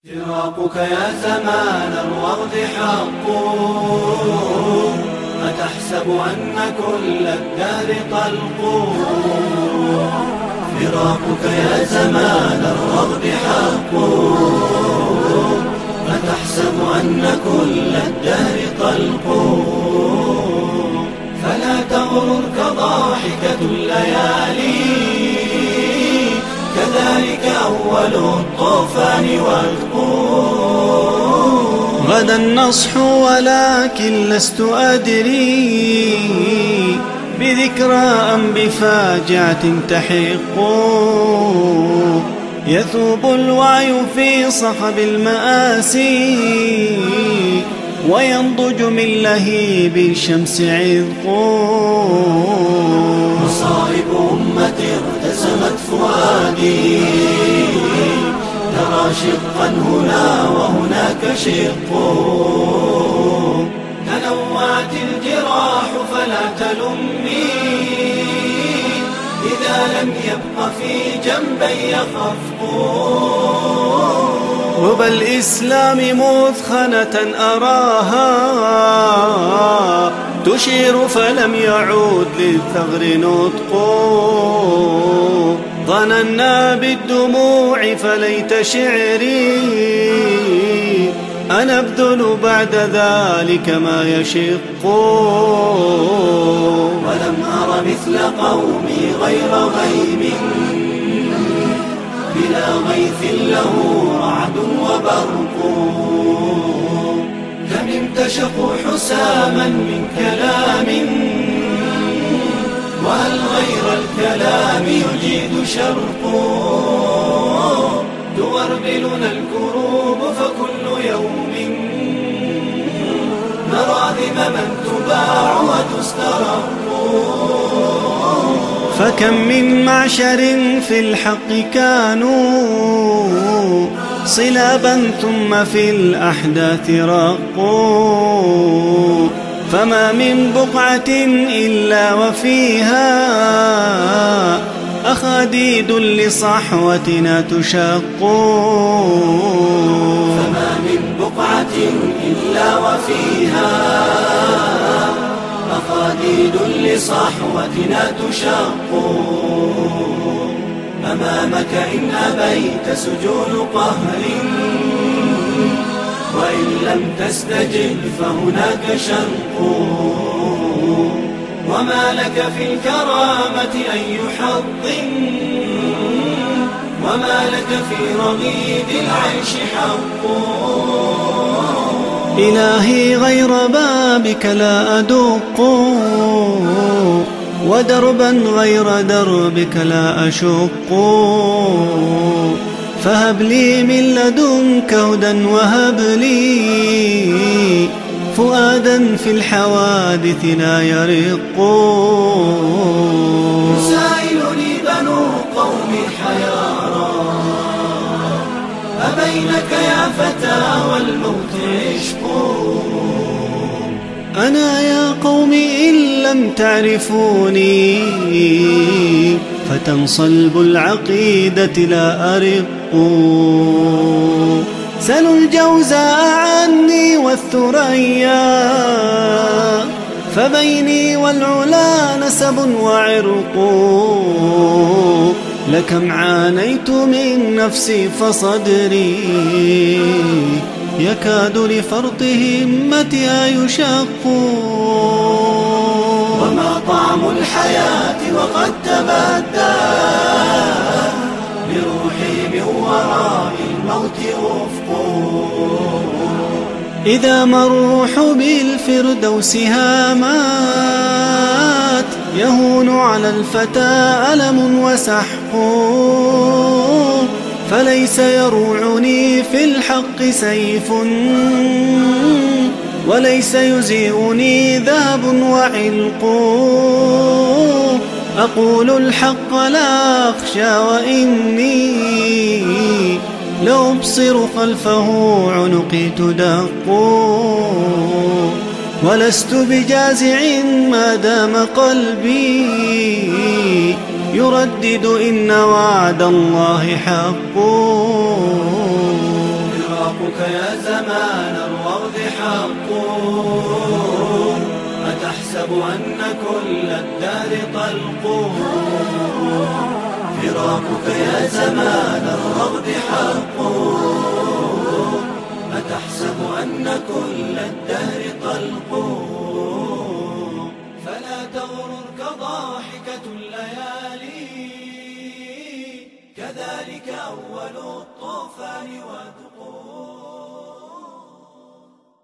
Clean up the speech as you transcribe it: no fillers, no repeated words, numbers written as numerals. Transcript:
فراقك يا زمان الوغد حق، أتحسب أن كل الدهر طلق. فراقك يا زمان الوغد حق، أتحسب أن كل الدهر طلق. فلا تغررك ضاحكة الليالي، كذلك أول الطوفان والقوم. غدا النصح ولكن لست أدري بذكرى أم بفاجعة تحق. يثوب الوعي في صخب المآسي، وينضج من لهيب الشمس عذق. مصائب أمة ارتسمت فؤادي، ترى شقا هنا وهناك شق. تنوعت الجراح فلا تلمني، إذا لم يبق في جنبي خفق. ربى الإسلام مثخنة أراها، تشير فلم يعود للثغر نطق. ظننا بالدموع فليت شعري، أنا أبذل بعد ذلك ما يشق. ولم أر مثل قومي غير غيم، بلا غيث له رعد وبرق. كم امتشقوا حساما من كلام، وهل غير الكلام يجيد شرق. تغربلنا الكروب فكل يوم نرى ذمما تباع وتسترق. فكم من معشر في الحق كانوا صلابا ثم في الأحداث رقوا. فما من بقعة إلا وفيها أخاديد لصحوتنا تشق. فما من بقعة إلا وفيها أخاديد لصحوتنا تشق. أمامك إن أبيت سجون قهر، وإن لم تستجب فهناك شرق. وما لك في الكرامة أي حظ، وما لك في رغيد العيش حق. إلهي غير بابك لا أدق، ودربا غير دربك لا أشق. فهب لي من لدنك هدى، وهب لي فؤادا في الحوادث لا يرق. يسائلني بنو قومي حيارى، أبينك يا فتى والموت عشق. أنا يا قوم إن لم تعرفوني، فتى صلب العقيدة لا أرق. سلوا الجوزاء عني والثريا، فبيني والعلا نسب وعرق. لكم عانيت من نفسي فصدري، يكاد لفرط همتها يشق. وما طعم الحياة وقد تبدى، بروحي من وراء الموت أفق. إذا ما الروح بالفردوس هامات، يهون على الفتى ألم وسحق. فليس يروعني في الحق سيف، وليس يزيئني ذهب وعلق. أقول الحق لا أخشى، وإني لأبصر خلفه عنقي تدق. ولست بجازع ما دام قلبي يردد إن وعد الله حق. فراقك يا زمان الرغد حق. أتحسب أن كل الدهر طلق. فراقك يا زمان الرغد حق. أتحسب أن كل الدهر طلق. فلا تغررك ضاحكة الليالي، كذلك أول الطوفان ودقوق.